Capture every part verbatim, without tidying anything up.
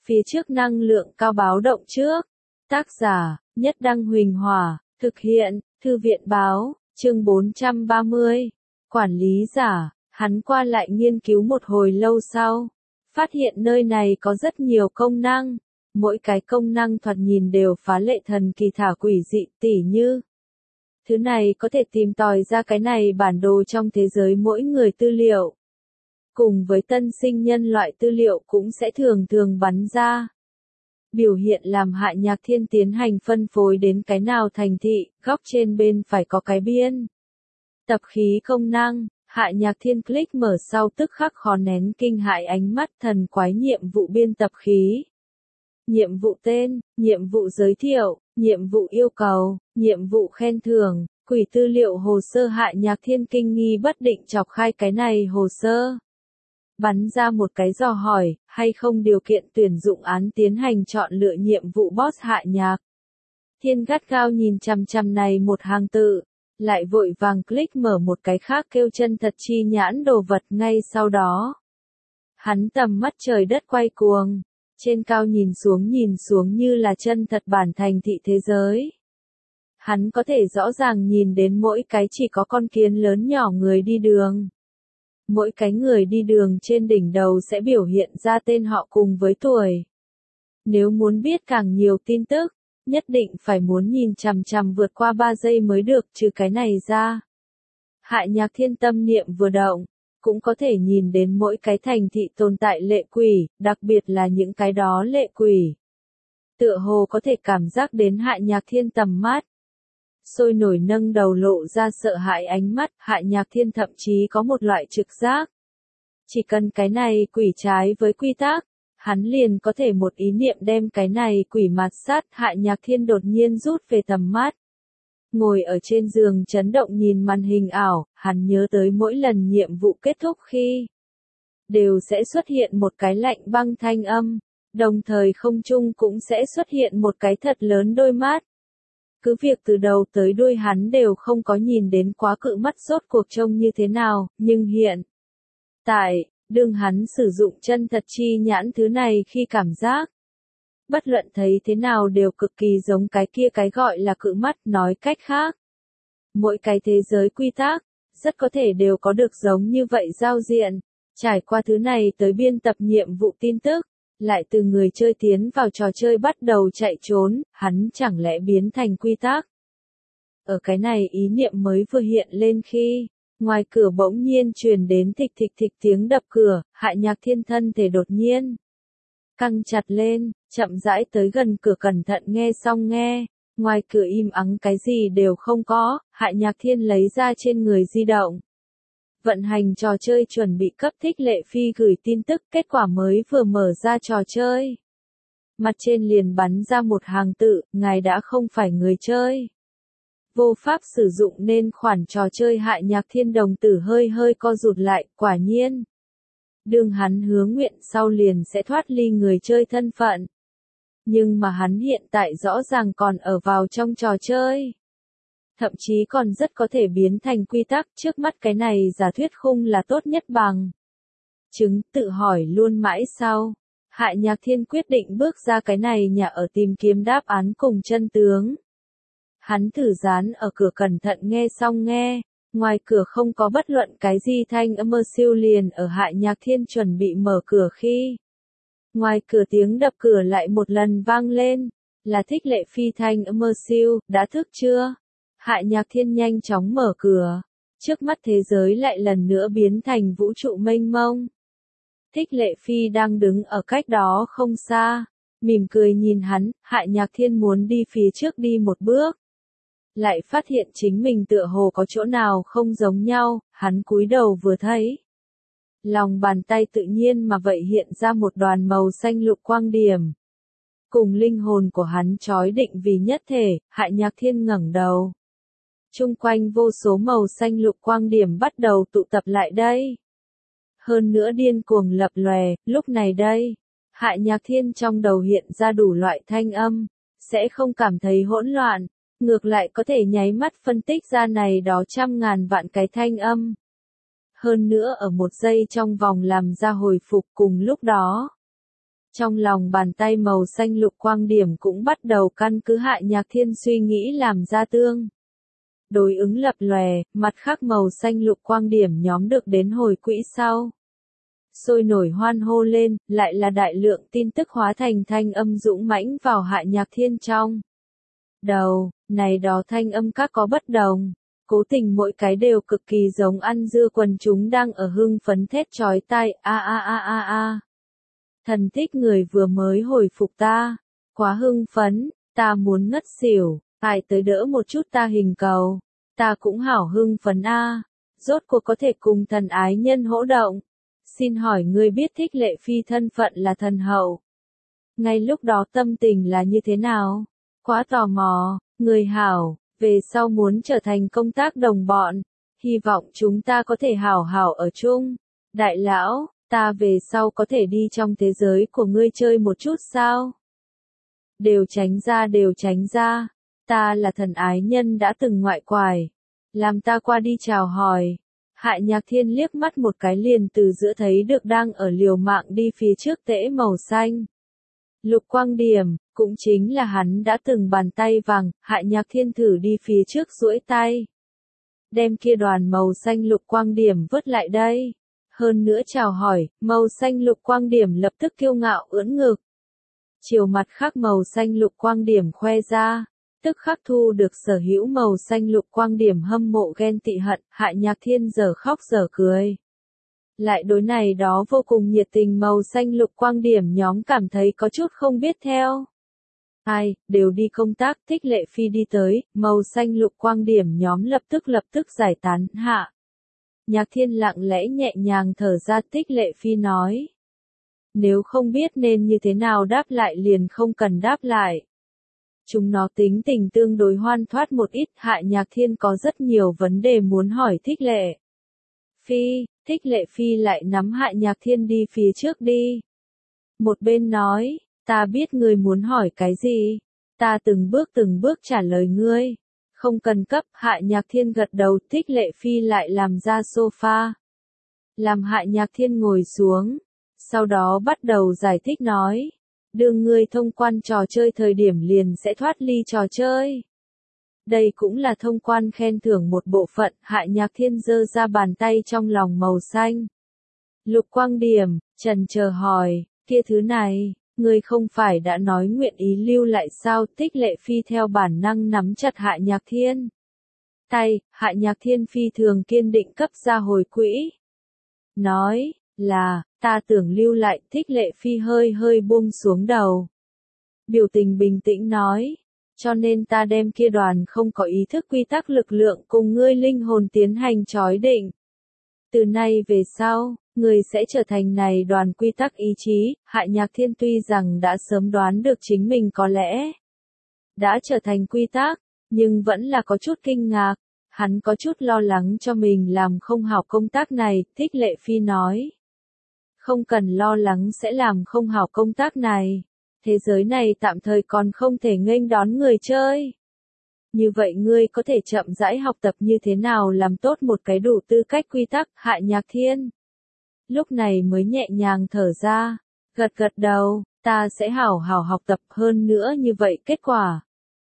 phía trước năng lượng cao báo động trước. Tác giả, Nhất Đăng Huỳnh Hòa, thực hiện, Thư viện báo, chương bốn trăm ba mươi. Quản lý giả, hắn qua lại nghiên cứu một hồi lâu sau. Phát hiện nơi này có rất nhiều công năng. Mỗi cái công năng thoạt nhìn đều phá lệ thần kỳ thả quỷ dị, tỉ như. Thứ này có thể tìm tòi ra cái này bản đồ trong thế giới mỗi người tư liệu. Cùng với tân sinh nhân loại tư liệu cũng sẽ thường thường bắn ra. Biểu hiện làm Hạ Nhạc Thiên tiến hành phân phối đến cái nào thành thị, góc trên bên phải có cái biên. Tập khí công năng, Hạ Nhạc Thiên click mở sau tức khắc khó nén kinh hãi ánh mắt thần quái nhiệm vụ biên tập khí. Nhiệm vụ tên, nhiệm vụ giới thiệu, nhiệm vụ yêu cầu, nhiệm vụ khen thưởng, quỷ tư liệu hồ sơ. Hạ Nhạc Thiên kinh nghi bất định chọc khai cái này hồ sơ. Bắn ra một cái dò hỏi, hay không điều kiện tuyển dụng án tiến hành chọn lựa nhiệm vụ boss. Hạ Nhạc Thiên gắt gao nhìn chằm chằm này một hàng tự, lại vội vàng click mở một cái khác kêu chân thật chi nhãn đồ vật ngay sau đó. Hắn tầm mắt trời đất quay cuồng, trên cao nhìn xuống nhìn xuống như là chân thật bản thành thị thế giới. Hắn có thể rõ ràng nhìn đến mỗi cái chỉ có con kiến lớn nhỏ người đi đường. Mỗi cái người đi đường trên đỉnh đầu sẽ biểu hiện ra tên họ cùng với tuổi. Nếu muốn biết càng nhiều tin tức, nhất định phải muốn nhìn chằm chằm vượt qua ba giây mới được, trừ cái này ra. Hạ Nhạc Thiên tâm niệm vừa động, cũng có thể nhìn đến mỗi cái thành thị tồn tại lệ quỷ, đặc biệt là những cái đó lệ quỷ. Tựa hồ có thể cảm giác đến Hạ Nhạc Thiên tầm mắt. Sôi nổi nâng đầu lộ ra sợ hãi ánh mắt, Hạ Nhạc Thiên thậm chí có một loại trực giác. Chỉ cần cái này quỷ trái với quy tắc, hắn liền có thể một ý niệm đem cái này quỷ mạt sát. Hạ Nhạc Thiên đột nhiên rút về tầm mắt. Ngồi ở trên giường chấn động nhìn màn hình ảo, hắn nhớ tới mỗi lần nhiệm vụ kết thúc khi đều sẽ xuất hiện một cái lạnh băng thanh âm, đồng thời không trung cũng sẽ xuất hiện một cái thật lớn đôi mắt. Cứ việc từ đầu tới đuôi hắn đều không có nhìn đến quá cự mắt rốt cuộc trông như thế nào, nhưng hiện tại, đương hắn sử dụng chân thật chi nhãn thứ này khi cảm giác, bất luận thấy thế nào đều cực kỳ giống cái kia cái gọi là cự mắt. Nói cách khác, mỗi cái thế giới quy tắc, rất có thể đều có được giống như vậy giao diện. Trải qua thứ này tới biên tập nhiệm vụ tin tức, lại từ người chơi tiến vào trò chơi bắt đầu chạy trốn, hắn chẳng lẽ biến thành quy tắc. Ở cái này ý niệm mới vừa hiện lên khi, ngoài cửa bỗng nhiên truyền đến thịch thịch thịch tiếng đập cửa. Hạ Nhạc Thiên thân thể đột nhiên căng chặt lên, chậm rãi tới gần cửa cẩn thận nghe xong nghe, ngoài cửa im ắng cái gì đều không có. Hạ Nhạc Thiên lấy ra trên người di động. Vận hành trò chơi chuẩn bị cấp Thích Lệ Phi gửi tin tức, kết quả mới vừa mở ra trò chơi. Mặt trên liền bắn ra một hàng tự, ngài đã không phải người chơi. Vô pháp sử dụng nên khoản trò chơi. Hạ Nhạc Thiên đồng tử hơi hơi co rụt lại, quả nhiên. Đương hắn hứa nguyện sau liền sẽ thoát ly người chơi thân phận. Nhưng mà hắn hiện tại rõ ràng còn ở vào trong trò chơi. Thậm chí còn rất có thể biến thành quy tắc. Trước mắt cái này giả thuyết khung là tốt nhất bằng chứng. Tự hỏi luôn mãi sau, Hạ Nhạc Thiên quyết định bước ra cái này nhà ở tìm kiếm đáp án cùng chân tướng. Hắn thử dán ở cửa cẩn thận nghe xong nghe, ngoài cửa không có bất luận cái gì thanh âm. Mơ siêu liền ở Hạ Nhạc Thiên chuẩn bị mở cửa khi, ngoài cửa tiếng đập cửa lại một lần vang lên, là Thích Lệ Phi thanh âm. Mơ siêu, đã thức chưa? Hạ Nhạc Thiên nhanh chóng mở cửa, trước mắt thế giới lại lần nữa biến thành vũ trụ mênh mông. Thích Lệ Phi đang đứng ở cách đó không xa, mỉm cười nhìn hắn. Hạ Nhạc Thiên muốn đi phía trước đi một bước, lại phát hiện chính mình tựa hồ có chỗ nào không giống nhau. Hắn cúi đầu vừa thấy, lòng bàn tay tự nhiên mà vậy hiện ra một đoàn màu xanh lục quang điểm, cùng linh hồn của hắn chói định vì nhất thể. Hạ Nhạc Thiên ngẩng đầu, chung quanh vô số màu xanh lục quang điểm bắt đầu tụ tập lại đây. Hơn nữa điên cuồng lập lòe. Lúc này đây, Hạ Nhạc Thiên trong đầu hiện ra đủ loại thanh âm, sẽ không cảm thấy hỗn loạn, ngược lại có thể nháy mắt phân tích ra này đó trăm ngàn vạn cái thanh âm. Hơn nữa ở một giây trong vòng làm ra hồi phục cùng lúc đó. Trong lòng bàn tay màu xanh lục quang điểm cũng bắt đầu căn cứ Hạ Nhạc Thiên suy nghĩ làm ra tương. Đối ứng lập lòe, mặt khác màu xanh lục quang điểm nhóm được đến hồi quỹ sau. Sôi nổi hoan hô lên, lại là đại lượng tin tức hóa thành thanh âm dũng mãnh vào Hạ Nhạc Thiên trong đầu, này đó thanh âm các có bất đồng, cố tình mỗi cái đều cực kỳ giống ăn dưa quần chúng đang ở hưng phấn thét chói tai, a a a a a. Thần tích người vừa mới hồi phục ta, quá hưng phấn, ta muốn ngất xỉu, ai tới đỡ một chút ta hình cầu, ta cũng hảo hưng phấn a, rốt cuộc có thể cùng thần ái nhân hỗ động. Xin hỏi ngươi biết Thích Lệ Phi thân phận là thần hậu. Ngay lúc đó tâm tình là như thế nào? Quá tò mò, người hảo, về sau muốn trở thành công tác đồng bọn, hy vọng chúng ta có thể hảo hảo ở chung. Đại lão, ta về sau có thể đi trong thế giới của ngươi chơi một chút sao? Đều tránh ra đều tránh ra, ta là thần ái nhân đã từng ngoại quải, làm ta qua đi chào hỏi. Hạ Nhạc Thiên liếc mắt một cái liền từ giữa thấy được đang ở liều mạng đi phía trước tễ màu xanh. Lục quang điểm, cũng chính là hắn đã từng bàn tay vàng, Hạ Nhạc Thiên thử đi phía trước duỗi tay. Đem kia đoàn màu xanh lục quang điểm vớt lại đây. Hơn nữa chào hỏi, màu xanh lục quang điểm lập tức kiêu ngạo ưỡn ngực. Chiều mặt khác màu xanh lục quang điểm khoe ra. Tức khắc thu được sở hữu màu xanh lục quang điểm hâm mộ ghen tị hận, Hạ Nhạc Thiên giờ khóc giờ cười. Lại đối này đó vô cùng nhiệt tình màu xanh lục quang điểm nhóm cảm thấy có chút không biết theo. Ai, đều đi công tác, Thích Lệ Phi đi tới, màu xanh lục quang điểm nhóm lập tức lập tức giải tán, Hạ Nhạc Thiên lặng lẽ nhẹ nhàng thở ra, Thích Lệ Phi nói. Nếu không biết nên như thế nào đáp lại liền không cần đáp lại. Chúng nó tính tình tương đối hoan thoát một ít, Hạ Nhạc Thiên có rất nhiều vấn đề muốn hỏi Thích Lệ Phi, Thích Lệ Phi lại nắm Hạ Nhạc Thiên đi phía trước đi. Một bên nói, ta biết ngươi muốn hỏi cái gì, ta từng bước từng bước trả lời ngươi, không cần cấp. Hạ Nhạc Thiên gật đầu, Thích Lệ Phi lại làm ra sofa. Làm Hạ Nhạc Thiên ngồi xuống, sau đó bắt đầu giải thích nói. Đương ngươi thông quan trò chơi thời điểm liền sẽ thoát ly trò chơi. Đây cũng là thông quan khen thưởng một bộ phận, Hạ Nhạc Thiên giơ ra bàn tay trong lòng màu xanh. Lục quang điểm, trần chờ hỏi, kia thứ này, ngươi không phải đã nói nguyện ý lưu lại sao? Thích Lệ Phi theo bản năng nắm chặt Hạ Nhạc Thiên tay, Hạ Nhạc Thiên phi thường kiên định cấp ra hồi quỹ. Nói, là, ta tưởng lưu lại, Thích Lệ Phi hơi hơi buông xuống đầu. Biểu tình bình tĩnh nói, cho nên ta đem kia đoàn không có ý thức quy tắc lực lượng cùng ngươi linh hồn tiến hành chói định. Từ nay về sau, ngươi sẽ trở thành này đoàn quy tắc ý chí. Hạ Nhạc Thiên tuy rằng đã sớm đoán được chính mình có lẽ đã trở thành quy tắc, nhưng vẫn là có chút kinh ngạc. Hắn có chút lo lắng cho mình làm không hảo công tác này, Thích Lệ Phi nói. Không cần lo lắng sẽ làm không hảo công tác này. Thế giới này tạm thời còn không thể nghênh đón người chơi. Như vậy ngươi có thể chậm rãi học tập như thế nào làm tốt một cái đủ tư cách quy tắc. Hạ Nhạc Thiên lúc này mới nhẹ nhàng thở ra, gật gật đầu, ta sẽ hảo hảo học tập hơn nữa, như vậy kết quả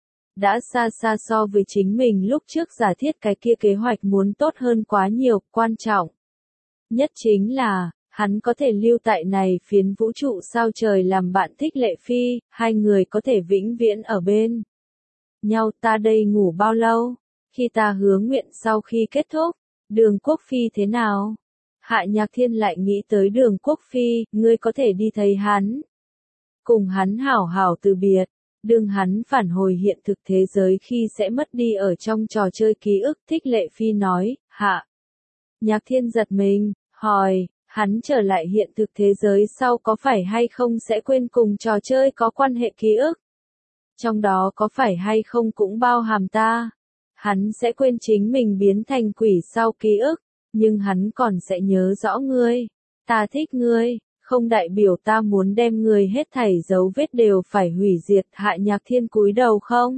đã xa xa so với chính mình lúc trước giả thiết cái kia kế hoạch muốn tốt hơn quá nhiều. Quan trọng nhất chính là hắn có thể lưu tại này phiến vũ trụ sao trời làm bạn Thích Lệ Phi, hai người có thể vĩnh viễn ở bên nhau. Ta đây ngủ bao lâu? Khi ta hứa nguyện sau khi kết thúc, Đường Quốc Phi thế nào? Hạ Nhạc Thiên lại nghĩ tới Đường Quốc Phi, ngươi có thể đi thấy hắn, cùng hắn hảo hảo từ biệt. Đương hắn phản hồi hiện thực thế giới khi sẽ mất đi ở trong trò chơi ký ức. Thích Lệ Phi nói. Hạ Nhạc Thiên giật mình, hỏi, hắn trở lại hiện thực thế giới sau có phải hay không sẽ quên cùng trò chơi có quan hệ ký ức? Trong đó có phải hay không cũng bao hàm ta? Hắn sẽ quên chính mình biến thành quỷ sau ký ức, nhưng hắn còn sẽ nhớ rõ ngươi. Ta thích ngươi, không đại biểu ta muốn đem ngươi hết thảy dấu vết đều phải hủy diệt. Hạ Nhạc Thiên cúi đầu không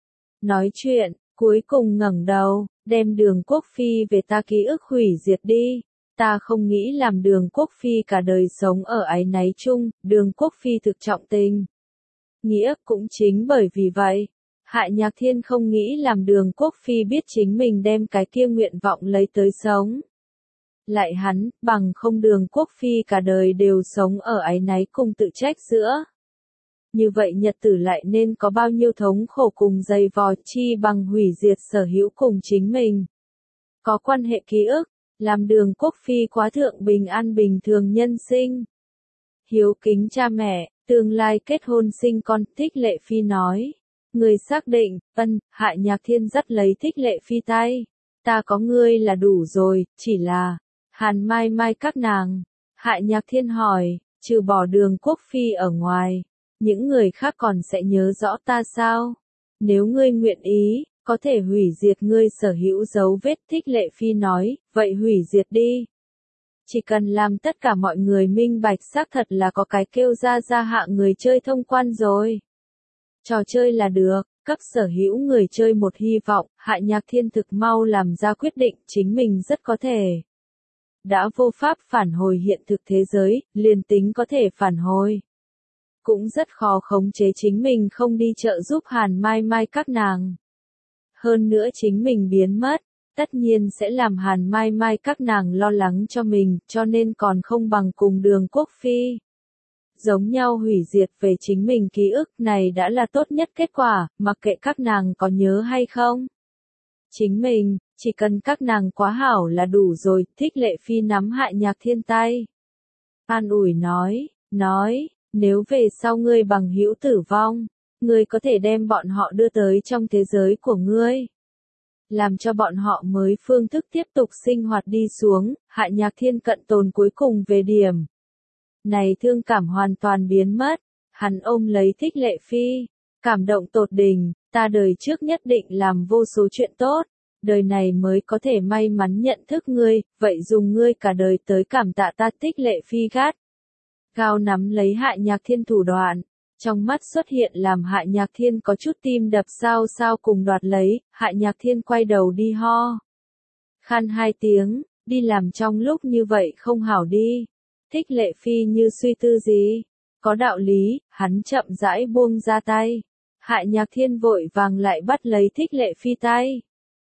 nói chuyện, cuối cùng ngẩng đầu, đem Đường Quốc Phi về ta ký ức hủy diệt đi. Ta không nghĩ làm Đường Quốc Phi cả đời sống ở áy náy chung, Đường Quốc Phi thực trọng tình. Nghĩa cũng chính bởi vì vậy, Hạ Nhạc Thiên không nghĩ làm Đường Quốc Phi biết chính mình đem cái kia nguyện vọng lấy tới sống. Lại hắn, bằng không Đường Quốc Phi cả đời đều sống ở áy náy cùng tự trách giữa. Như vậy nhật tử lại nên có bao nhiêu thống khổ cùng dày vò chi bằng hủy diệt sở hữu cùng chính mình. Có quan hệ ký ức, làm Đường Quốc Phi quá thượng bình an bình thường nhân sinh. Hiếu kính cha mẹ, tương lai kết hôn sinh con, Thích Lệ Phi nói. Người xác định, ân, Hạ Nhạc Thiên dắt lấy Thích Lệ Phi tay. Ta có ngươi là đủ rồi, chỉ là, Hàn Mai Mai các nàng. Hạ Nhạc Thiên hỏi, trừ bỏ Đường Quốc Phi ở ngoài, những người khác còn sẽ nhớ rõ ta sao? Nếu ngươi nguyện ý, có thể hủy diệt ngươi sở hữu dấu vết. Thích Lệ Phi nói, vậy hủy diệt đi. Chỉ cần làm tất cả mọi người minh bạch xác thật là có cái kêu ra ra hạ người chơi thông quan rồi. Trò chơi là được, cấp sở hữu người chơi một hy vọng, Hạ Nhạc Thiên thực mau làm ra quyết định chính mình rất có thể. Đã vô pháp phản hồi hiện thực thế giới, liền tính có thể phản hồi. Cũng rất khó khống chế chính mình không đi trợ giúp Hàn Mai Mai các nàng. Hơn nữa chính mình biến mất, tất nhiên sẽ làm Hàn Mai Mai các nàng lo lắng cho mình, cho nên còn không bằng cùng Đường Quốc Phi. Giống nhau hủy diệt về chính mình ký ức này đã là tốt nhất kết quả, mặc kệ các nàng có nhớ hay không. Chính mình, chỉ cần các nàng quá hảo là đủ rồi. Thích Lệ Phi nắm Hạ Nhạc Thiên tay. An ủi nói, nói, nếu về sau ngươi bằng hữu tử vong, ngươi có thể đem bọn họ đưa tới trong thế giới của ngươi. Làm cho bọn họ mới phương thức tiếp tục sinh hoạt đi xuống, Hạ Nhạc Thiên cận tồn cuối cùng về điểm. Này thương cảm hoàn toàn biến mất, hắn ôm lấy Thích Lệ Phi, cảm động tột đỉnh, ta đời trước nhất định làm vô số chuyện tốt, đời này mới có thể may mắn nhận thức ngươi, vậy dùng ngươi cả đời tới cảm tạ ta. Thích Lệ Phi gắt gao nắm lấy Hạ Nhạc Thiên thủ đoạn, trong mắt xuất hiện làm Hạ Nhạc Thiên có chút tim đập sao sao cùng đoạt lấy. Hạ Nhạc Thiên quay đầu đi ho. Khan hai tiếng, đi làm trong lúc như vậy không hảo đi. Thích Lệ Phi như suy tư gì, có đạo lý, hắn chậm rãi buông ra tay. Hạ Nhạc Thiên vội vàng lại bắt lấy Thích Lệ Phi tay.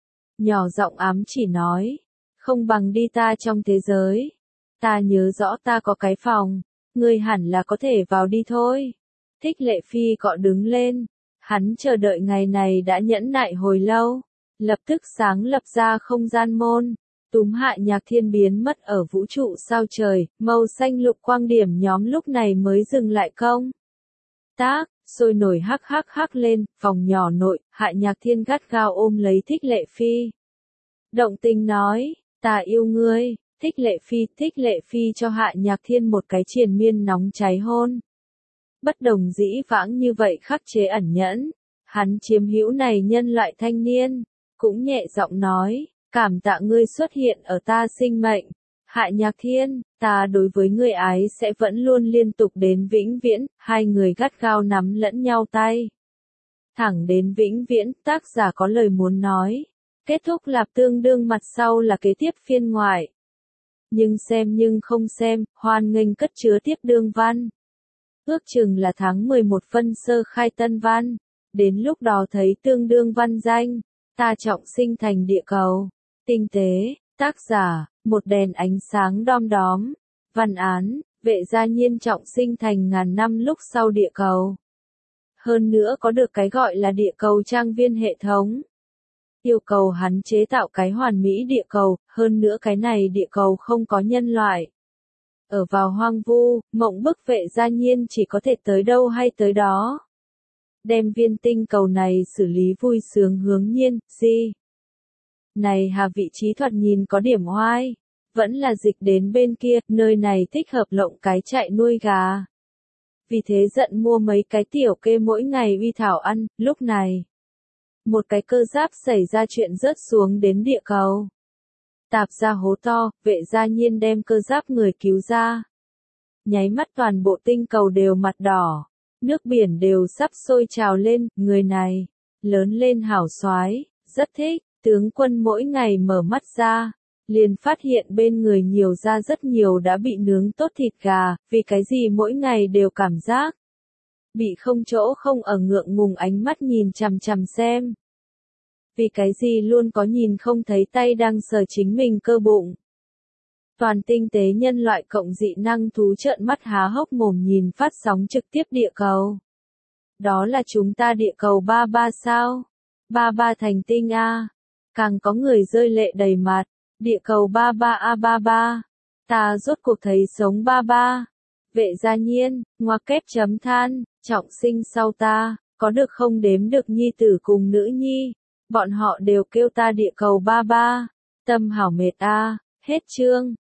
Nhỏ giọng ám chỉ nói, không bằng đi ta trong thế giới. Ta nhớ rõ ta có cái phòng, ngươi hẳn là có thể vào đi thôi. Thích Lệ Phi cọ đứng lên, hắn chờ đợi ngày này đã nhẫn nại hồi lâu, lập tức sáng lập ra không gian môn. Túm Hạ Nhạc Thiên biến mất ở vũ trụ sao trời, màu xanh lục quang điểm nhóm lúc này mới dừng lại công. Tác, sôi nổi hắc hắc hắc lên, phòng nhỏ nội, Hạ Nhạc Thiên gắt gao ôm lấy Thích Lệ Phi. Động tình nói, ta yêu ngươi. Thích Lệ Phi, Thích Lệ Phi cho Hạ Nhạc Thiên một cái triền miên nóng cháy hôn. Bất đồng dĩ vãng như vậy khắc chế ẩn nhẫn, hắn chiếm hữu này nhân loại thanh niên, cũng nhẹ giọng nói, cảm tạ ngươi xuất hiện ở ta sinh mệnh. Hạ Nhạc Thiên, ta đối với ngươi ái sẽ vẫn luôn liên tục đến vĩnh viễn. Hai người gắt gao nắm lẫn nhau tay. Thẳng đến vĩnh viễn, tác giả có lời muốn nói. Kết thúc lạp tương đương mặt sau là kế tiếp phiên ngoại. Nhưng xem nhưng không xem, hoan nghênh cất chứa tiếp đương văn. Ước chừng là tháng mười một phân sơ khai tân văn. Đến lúc đó thấy tương đương văn danh. Ta trọng sinh thành địa cầu. Tinh tế, tác giả, một đèn ánh sáng đom đóm. Văn án, Vệ Gia Nhiên trọng sinh thành ngàn năm lúc sau địa cầu. Hơn nữa có được cái gọi là địa cầu trang viên hệ thống. Yêu cầu hắn chế tạo cái hoàn mỹ địa cầu, hơn nữa cái này địa cầu không có nhân loại. Ở vào hoang vu, mộng bức Vệ Gia Nhiên chỉ có thể tới đâu hay tới đó. Đem viên tinh cầu này xử lý vui sướng hướng nhiên, gì? Này hà vị trí thoạt nhìn có điểm oai. Vẫn là dịch đến bên kia, nơi này thích hợp lộng cái chạy nuôi gà. Vì thế giận mua mấy cái tiểu kê mỗi ngày uy thảo ăn, lúc này. Một cái cơ giáp xảy ra chuyện rớt xuống đến địa cầu. Tạp ra hố to, Vệ Gia Nhiên đem cơ giáp người cứu ra. Nháy mắt toàn bộ tinh cầu đều mặt đỏ. Nước biển đều sắp sôi trào lên, người này. Lớn lên hảo soái, rất thích, tướng quân mỗi ngày mở mắt ra. liền phát hiện bên người nhiều ra rất nhiều đã bị nướng tốt thịt gà, vì cái gì mỗi ngày đều cảm giác bị không chỗ không ở, ngượng ngùng ánh mắt nhìn chằm chằm xem. Vì cái gì luôn có nhìn không thấy tay đang sờ chính mình cơ bụng. Toàn tinh tế nhân loại cộng dị năng thú trợn mắt há hốc mồm nhìn phát sóng trực tiếp địa cầu. Đó là chúng ta địa cầu ba ba sao? Ba ba thành tinh a. Càng có người rơi lệ đầy mặt, địa cầu ba ba a ba ba. Ta rốt cuộc thấy sống ba ba. Vệ gia nhiên, ngoặc kép chấm than, trọng sinh sau ta, có được không đếm được nhi tử cùng nữ nhi. Bọn họ đều kêu ta địa cầu ba ba. Tâm hảo mệt a, hết chương.